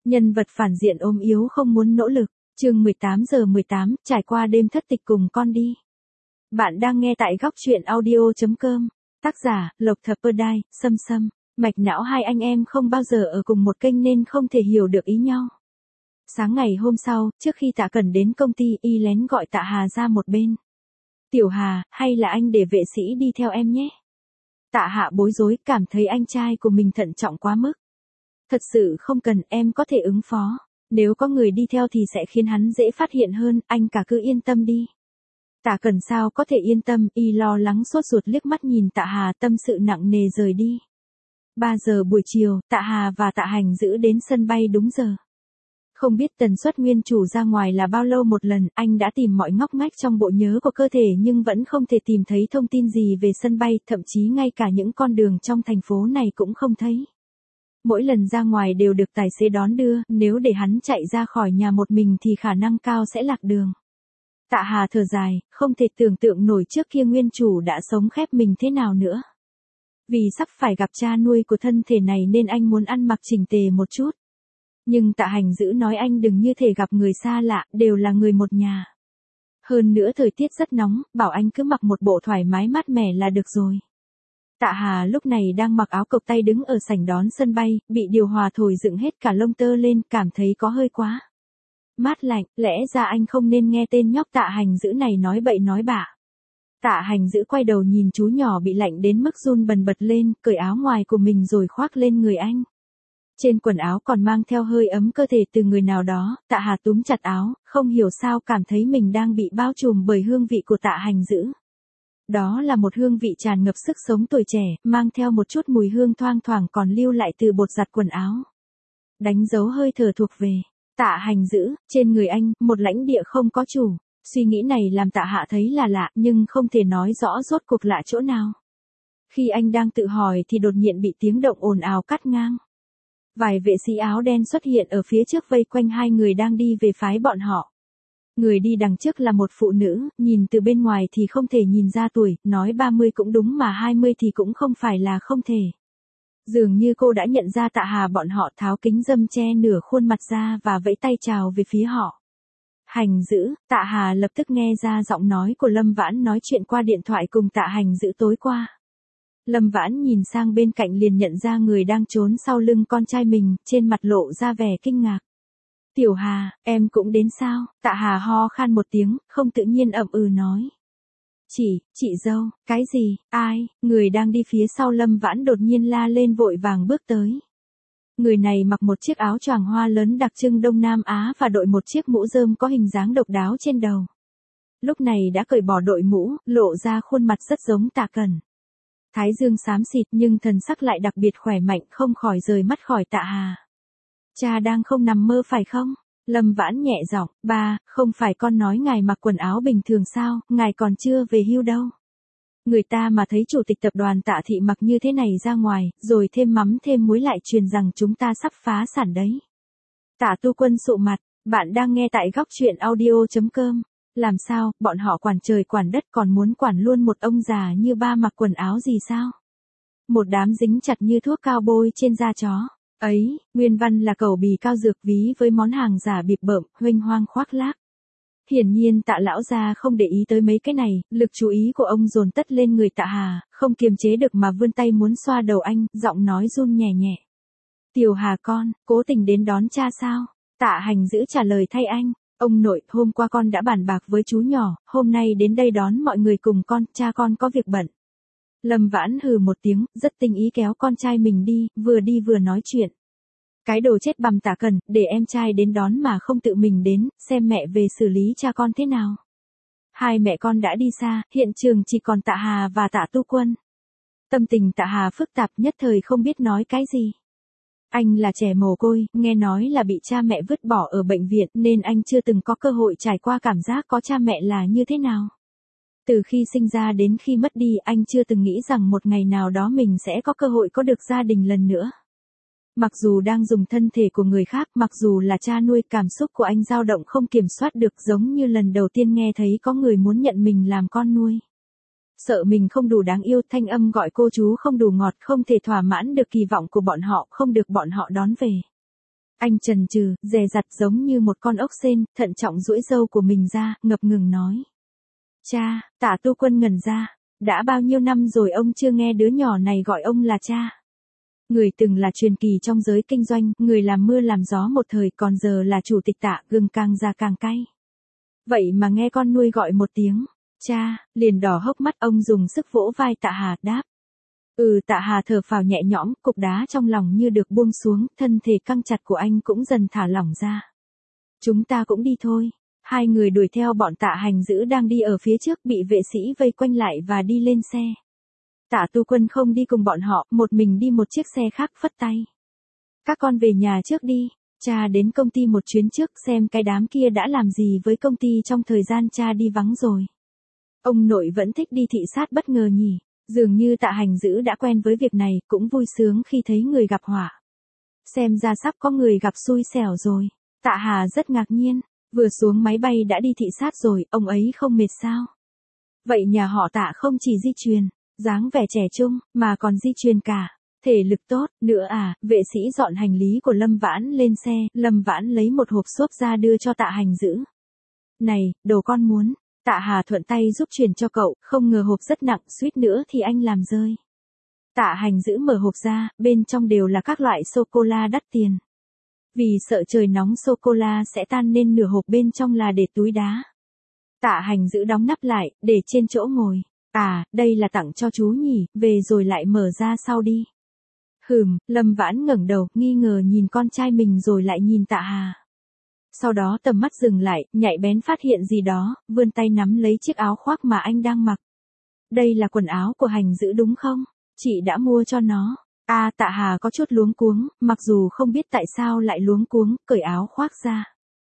Nhân vật phản diện ốm yếu không muốn nỗ lực. Chương 18:18, trải qua đêm thất tịch cùng con đi. Bạn đang nghe tại góc truyện audio.com. Tác giả, Lộc Thập Perdai, Sâm. Mạch não hai anh em không bao giờ ở cùng một kênh nên không thể hiểu được ý nhau. Sáng ngày hôm sau, trước khi Tạ Cẩn đến công ty, y lén gọi Tạ Hà ra một bên. Tiểu Hà, hay là anh để vệ sĩ đi theo em nhé. Tạ Hạ bối rối, cảm thấy anh trai của mình thận trọng quá mức. Thật sự không cần, em có thể ứng phó. Nếu có người đi theo thì sẽ khiến hắn dễ phát hiện hơn, anh cả cứ yên tâm đi. Tạ Cẩn sao có thể yên tâm, y lo lắng sốt ruột liếc mắt nhìn Tạ Hà, tâm sự nặng nề rời đi. 3 giờ buổi chiều, Tạ Hà và Tạ Hành giữ đến sân bay đúng giờ. Không biết tần suất nguyên chủ ra ngoài là bao lâu một lần, anh đã tìm mọi ngóc ngách trong bộ nhớ của cơ thể nhưng vẫn không thể tìm thấy thông tin gì về sân bay, thậm chí ngay cả những con đường trong thành phố này cũng không thấy. Mỗi lần ra ngoài đều được tài xế đón đưa, nếu để hắn chạy ra khỏi nhà một mình thì khả năng cao sẽ lạc đường. Tạ Hà thở dài, không thể tưởng tượng nổi trước kia nguyên chủ đã sống khép mình thế nào nữa. Vì sắp phải gặp cha nuôi của thân thể này nên anh muốn ăn mặc chỉnh tề một chút. Nhưng Tạ Hành giữ nói anh đừng như thể gặp người xa lạ, đều là người một nhà. Hơn nữa thời tiết rất nóng, bảo anh cứ mặc một bộ thoải mái mát mẻ là được rồi. Tạ Hà lúc này đang mặc áo cộc tay đứng ở sảnh đón sân bay, bị điều hòa thổi dựng hết cả lông tơ lên, cảm thấy có hơi quá mát lạnh, lẽ ra anh không nên nghe tên nhóc Tạ Hành giữ này nói bậy nói bạ. Tạ Hành giữ quay đầu nhìn chú nhỏ bị lạnh đến mức run bần bật lên, cởi áo ngoài của mình rồi khoác lên người anh. Trên quần áo còn mang theo hơi ấm cơ thể từ người nào đó, Tạ Hà túm chặt áo, không hiểu sao cảm thấy mình đang bị bao trùm bởi hương vị của Tạ Hành giữ. Đó là một hương vị tràn ngập sức sống tuổi trẻ, mang theo một chút mùi hương thoang thoảng còn lưu lại từ bột giặt quần áo. Đánh dấu hơi thở thuộc về Tạ Hành giữ, trên người anh, một lãnh địa không có chủ. Suy nghĩ này làm Tạ Hạ thấy là lạ, nhưng không thể nói rõ rốt cuộc lạ chỗ nào. Khi anh đang tự hỏi thì đột nhiên bị tiếng động ồn ào cắt ngang. Vài vệ sĩ áo đen xuất hiện ở phía trước vây quanh hai người đang đi về phái bọn họ. Người đi đằng trước là một phụ nữ, nhìn từ bên ngoài thì không thể nhìn ra tuổi, nói 30 cũng đúng mà 20 thì cũng không phải là không thể. Dường như cô đã nhận ra Tạ Hà bọn họ, tháo kính râm che nửa khuôn mặt ra và vẫy tay chào về phía họ. Hành giữ, Tạ Hà lập tức nghe ra giọng nói của Lâm Vãn nói chuyện qua điện thoại cùng Tạ Hành giữ tối qua. Lâm Vãn nhìn sang bên cạnh liền nhận ra người đang trốn sau lưng con trai mình, trên mặt lộ ra vẻ kinh ngạc. Tiểu Hà, em cũng đến sao? Tạ Hà ho khan một tiếng, không tự nhiên ậm ừ nói. Chị dâu, cái gì, ai? Người đang đi phía sau Lâm Vãn đột nhiên la lên vội vàng bước tới. Người này mặc một chiếc áo choàng hoa lớn đặc trưng Đông Nam Á và đội một chiếc mũ rơm có hình dáng độc đáo trên đầu. Lúc này đã cởi bỏ đội mũ, lộ ra khuôn mặt rất giống Tạ Cẩn. Thái dương xám xịt nhưng thần sắc lại đặc biệt khỏe mạnh, không khỏi rời mắt khỏi Tạ Hà. Cha đang không nằm mơ phải không? Lâm Vãn nhẹ giọng, ba, không phải con nói ngài mặc quần áo bình thường sao, ngài còn chưa về hưu đâu. Người ta mà thấy chủ tịch tập đoàn Tạ Thị mặc như thế này ra ngoài, rồi thêm mắm thêm muối lại truyền rằng chúng ta sắp phá sản đấy. Tạ Tu Quân sụ mặt, bạn đang nghe tại góc truyện audio.com. Làm sao, bọn họ quản trời quản đất còn muốn quản luôn một ông già như ba mặc quần áo gì sao? Một đám dính chặt như thuốc cao bôi trên da chó. Ấy, nguyên văn là cẩu bì cao dược ví với món hàng giả bịp bợm, huênh hoang khoác lác. Hiển nhiên Tạ lão gia không để ý tới mấy cái này, lực chú ý của ông dồn tất lên người Tạ Hà, không kiềm chế được mà vươn tay muốn xoa đầu anh, giọng nói run nhẹ nhẹ. Tiểu Hà con, cố tình đến đón cha sao? Tạ Hành giữ trả lời thay anh. Ông nội, hôm qua con đã bàn bạc với chú nhỏ, hôm nay đến đây đón mọi người cùng con, cha con có việc bận. Lâm Vãn hừ một tiếng, rất tinh ý kéo con trai mình đi vừa nói chuyện. Cái đồ chết bằm Tạ Cẩn, để em trai đến đón mà không tự mình đến, xem mẹ về xử lý cha con thế nào. Hai mẹ con đã đi xa, hiện trường chỉ còn Tạ Hà và Tạ Tu Quân. Tâm tình Tạ Hà phức tạp nhất thời không biết nói cái gì. Anh là trẻ mồ côi, nghe nói là bị cha mẹ vứt bỏ ở bệnh viện nên anh chưa từng có cơ hội trải qua cảm giác có cha mẹ là như thế nào. Từ khi sinh ra đến khi mất đi anh chưa từng nghĩ rằng một ngày nào đó mình sẽ có cơ hội có được gia đình lần nữa. Mặc dù đang dùng thân thể của người khác, mặc dù là cha nuôi, cảm xúc của anh dao động không kiểm soát được, giống như lần đầu tiên nghe thấy có người muốn nhận mình làm con nuôi. Sợ mình không đủ đáng yêu, thanh âm gọi cô chú không đủ ngọt, không thể thỏa mãn được kỳ vọng của bọn họ, không được bọn họ đón về. Anh chần chừ, dè dặt giống như một con ốc sên, thận trọng duỗi râu của mình ra, ngập ngừng nói. Cha, Tạ Tu Quân ngẩn ra. Đã bao nhiêu năm rồi ông chưa nghe đứa nhỏ này gọi ông là cha. Người từng là truyền kỳ trong giới kinh doanh, người làm mưa làm gió một thời còn giờ là chủ tịch Tạ, gừng càng già càng cay. Vậy mà nghe con nuôi gọi một tiếng, cha, liền đỏ hốc mắt. Ông dùng sức vỗ vai Tạ Hà, đáp. Tạ Hà thở phào nhẹ nhõm, cục đá trong lòng như được buông xuống, thân thể căng chặt của anh cũng dần thả lỏng ra. Chúng ta cũng đi thôi. Hai người đuổi theo bọn Tạ Hành Dữ đang đi ở phía trước, bị vệ sĩ vây quanh lại và đi lên xe. Tạ Tu Quân không đi cùng bọn họ, một mình đi một chiếc xe khác, phất tay. Các con về nhà trước đi, cha đến công ty một chuyến trước xem cái đám kia đã làm gì với công ty trong thời gian cha đi vắng rồi. Ông nội vẫn thích đi thị sát bất ngờ nhỉ, dường như Tạ Hành Dữ đã quen với việc này, cũng vui sướng khi thấy người gặp họa. Xem ra sắp có người gặp xui xẻo rồi. Tạ Hà rất ngạc nhiên, vừa xuống máy bay đã đi thị sát rồi, ông ấy không mệt sao? Vậy nhà họ Tạ không chỉ di truyền, dáng vẻ trẻ trung, mà còn di truyền cả thể lực tốt nữa à? Vệ sĩ dọn hành lý của Lâm Vãn lên xe, Lâm Vãn lấy một hộp xốp ra đưa cho Tạ Hành Dữ. Này, đồ con muốn. Tạ Hà thuận tay giúp chuyển cho cậu, không ngờ hộp rất nặng, suýt nữa thì anh làm rơi. Tạ Hành Dữ mở hộp ra, bên trong đều là các loại sô-cô-la đắt tiền. Vì sợ trời nóng sô-cô-la sẽ tan nên nửa hộp bên trong là để túi đá. Tạ Hành Dữ đóng nắp lại, để trên chỗ ngồi. À, đây là tặng cho chú nhỉ, về rồi lại mở ra sau đi. Lâm Vãn ngẩng đầu, nghi ngờ nhìn con trai mình rồi lại nhìn Tạ Hà. Sau đó tầm mắt dừng lại, nhạy bén phát hiện gì đó, vươn tay nắm lấy chiếc áo khoác mà anh đang mặc. Đây là quần áo của Hành Dữ đúng không? Chị đã mua cho nó. Tạ Hà có chút luống cuống, mặc dù không biết tại sao lại luống cuống, cởi áo khoác ra.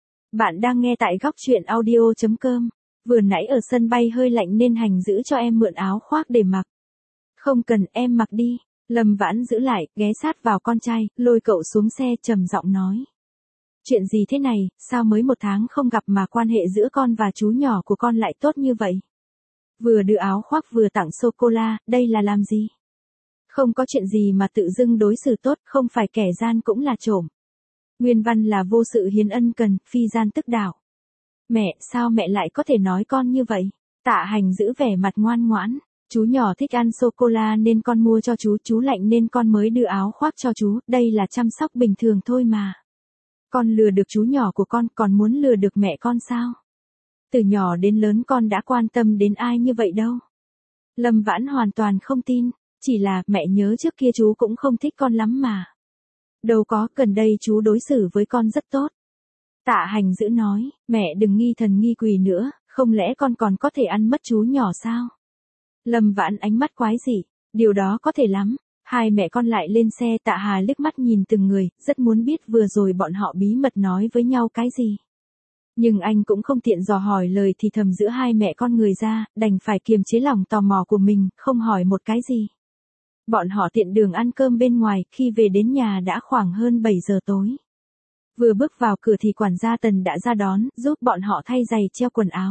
Bạn đang nghe tại góc truyện audio.com. Vừa nãy ở sân bay hơi lạnh nên Hành Dữ cho em mượn áo khoác để mặc. Không cần, em mặc đi. Lâm Vãn giữ lại, ghé sát vào con trai, lôi cậu xuống xe, trầm giọng nói. Chuyện gì thế này, sao mới 1 tháng không gặp mà quan hệ giữa con và chú nhỏ của con lại tốt như vậy? Vừa đưa áo khoác vừa tặng sô-cô-la, đây là làm gì? Không có chuyện gì mà tự dưng đối xử tốt, không phải kẻ gian cũng là trộm. Nguyên văn là vô sự hiến ân cần, phi gian tức đạo. Mẹ, sao mẹ lại có thể nói con như vậy? Tạ Hành giữ vẻ mặt ngoan ngoãn. Chú nhỏ thích ăn sô-cô-la nên con mua cho chú lạnh nên con mới đưa áo khoác cho chú, đây là chăm sóc bình thường thôi mà. Con lừa được chú nhỏ của con, còn muốn lừa được mẹ con sao? Từ nhỏ đến lớn con đã quan tâm đến ai như vậy đâu. Lâm Vãn hoàn toàn không tin, chỉ là mẹ nhớ trước kia chú cũng không thích con lắm mà. Đâu có, gần đây chú đối xử với con rất tốt. Tạ Hành giữ nói, mẹ đừng nghi thần nghi quỷ nữa, không lẽ con còn có thể ăn mất chú nhỏ sao? Lâm Vãn ánh mắt quái dị, điều đó có thể lắm. Hai mẹ con lại lên xe. Tạ Hà liếc mắt nhìn từng người, rất muốn biết vừa rồi bọn họ bí mật nói với nhau cái gì. Nhưng anh cũng không tiện dò hỏi lời thì thầm giữa hai mẹ con người ra, đành phải kiềm chế lòng tò mò của mình, không hỏi một cái gì. Bọn họ tiện đường ăn cơm bên ngoài, khi về đến nhà đã khoảng hơn 7 giờ tối. Vừa bước vào cửa thì quản gia Tần đã ra đón, giúp bọn họ thay giày treo quần áo.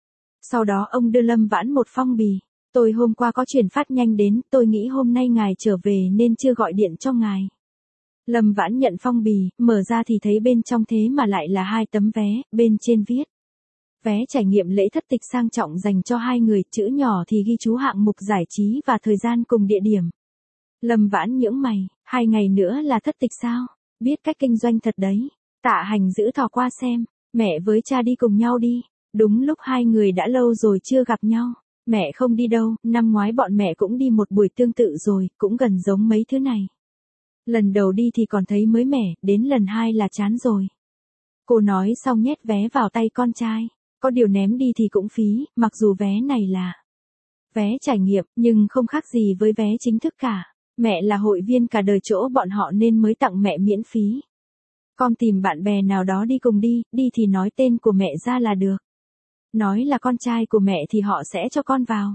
Sau đó ông đưa Lâm Vãn một phong bì. Tôi hôm qua có chuyển phát nhanh đến, tôi nghĩ hôm nay ngài trở về nên chưa gọi điện cho ngài. Lâm Vãn nhận phong bì, mở ra thì thấy bên trong thế mà lại là 2 tấm vé, bên trên viết. Vé trải nghiệm lễ thất tịch sang trọng dành cho 2 người, chữ nhỏ thì ghi chú hạng mục giải trí và thời gian cùng địa điểm. Lâm Vãn nhướng mày, 2 ngày nữa là thất tịch sao? Biết cách kinh doanh thật đấy. Tạ Hành giữ thò qua xem, mẹ với cha đi cùng nhau đi. Đúng lúc 2 người đã lâu rồi chưa gặp nhau. Mẹ không đi đâu, năm ngoái bọn mẹ cũng đi một buổi tương tự rồi, cũng gần giống mấy thứ này. Lần đầu đi thì còn thấy mới mẻ, đến lần 2 là chán rồi. Cô nói xong nhét vé vào tay con trai. Có điều ném đi thì cũng phí, mặc dù vé này là vé trải nghiệm, nhưng không khác gì với vé chính thức cả. Mẹ là hội viên cả đời chỗ bọn họ nên mới tặng mẹ miễn phí. Con tìm bạn bè nào đó đi cùng đi thì nói tên của mẹ ra là được. Nói là con trai của mẹ thì họ sẽ cho con vào.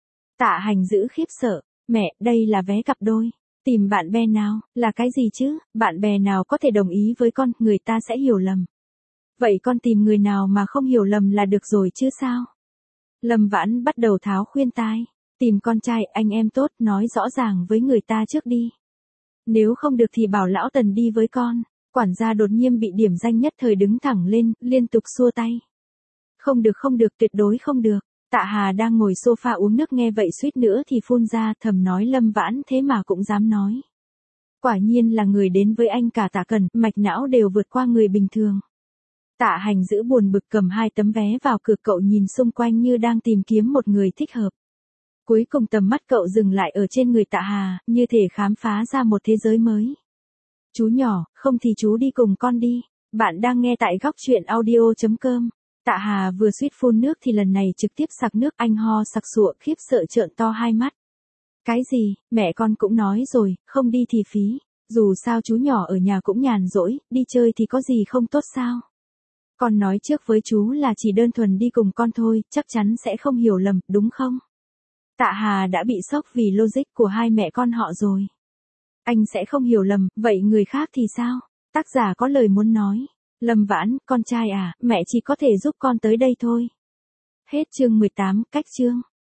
Tạ Hành giữ khiếp sợ, mẹ, đây là vé cặp đôi. Tìm bạn bè nào, là cái gì chứ, bạn bè nào có thể đồng ý với con, người ta sẽ hiểu lầm. Vậy con tìm người nào mà không hiểu lầm là được rồi chứ sao? Lâm Vãn bắt đầu tháo khuyên tai. Tìm con trai, anh em tốt, nói rõ ràng với người ta trước đi. Nếu không được thì bảo lão Tần đi với con. Quản gia đột nhiên bị điểm danh nhất thời đứng thẳng lên, liên tục xua tay. Không được, tuyệt đối không được. Tạ Hà đang ngồi sofa uống nước nghe vậy suýt nữa thì phun ra, thầm nói Lâm Vãn thế mà cũng dám nói. Quả nhiên là người đến với anh cả Tạ Cẩn, mạch não đều vượt qua người bình thường. Tạ Hành giữ buồn bực cầm 2 tấm vé vào cửa, cậu nhìn xung quanh như đang tìm kiếm một người thích hợp. Cuối cùng tầm mắt cậu dừng lại ở trên người Tạ Hà, như thể khám phá ra một thế giới mới. Chú nhỏ, không thì chú đi cùng con đi. Bạn đang nghe tại góc chuyện audio.com. Tạ Hà vừa suýt phun nước thì lần này trực tiếp sặc nước, anh ho sặc sụa khiếp sợ trợn to hai mắt. Cái gì, mẹ con cũng nói rồi, không đi thì phí. Dù sao chú nhỏ ở nhà cũng nhàn rỗi, đi chơi thì có gì không tốt sao? Con nói trước với chú là chỉ đơn thuần đi cùng con thôi, chắc chắn sẽ không hiểu lầm, đúng không? Tạ Hà đã bị sốc vì logic của hai mẹ con họ rồi. Anh sẽ không hiểu lầm, vậy người khác thì sao? Tác giả có lời muốn nói. Lâm Vãn, con trai à, mẹ chỉ có thể giúp con tới đây thôi. Hết chương 18, cách chương.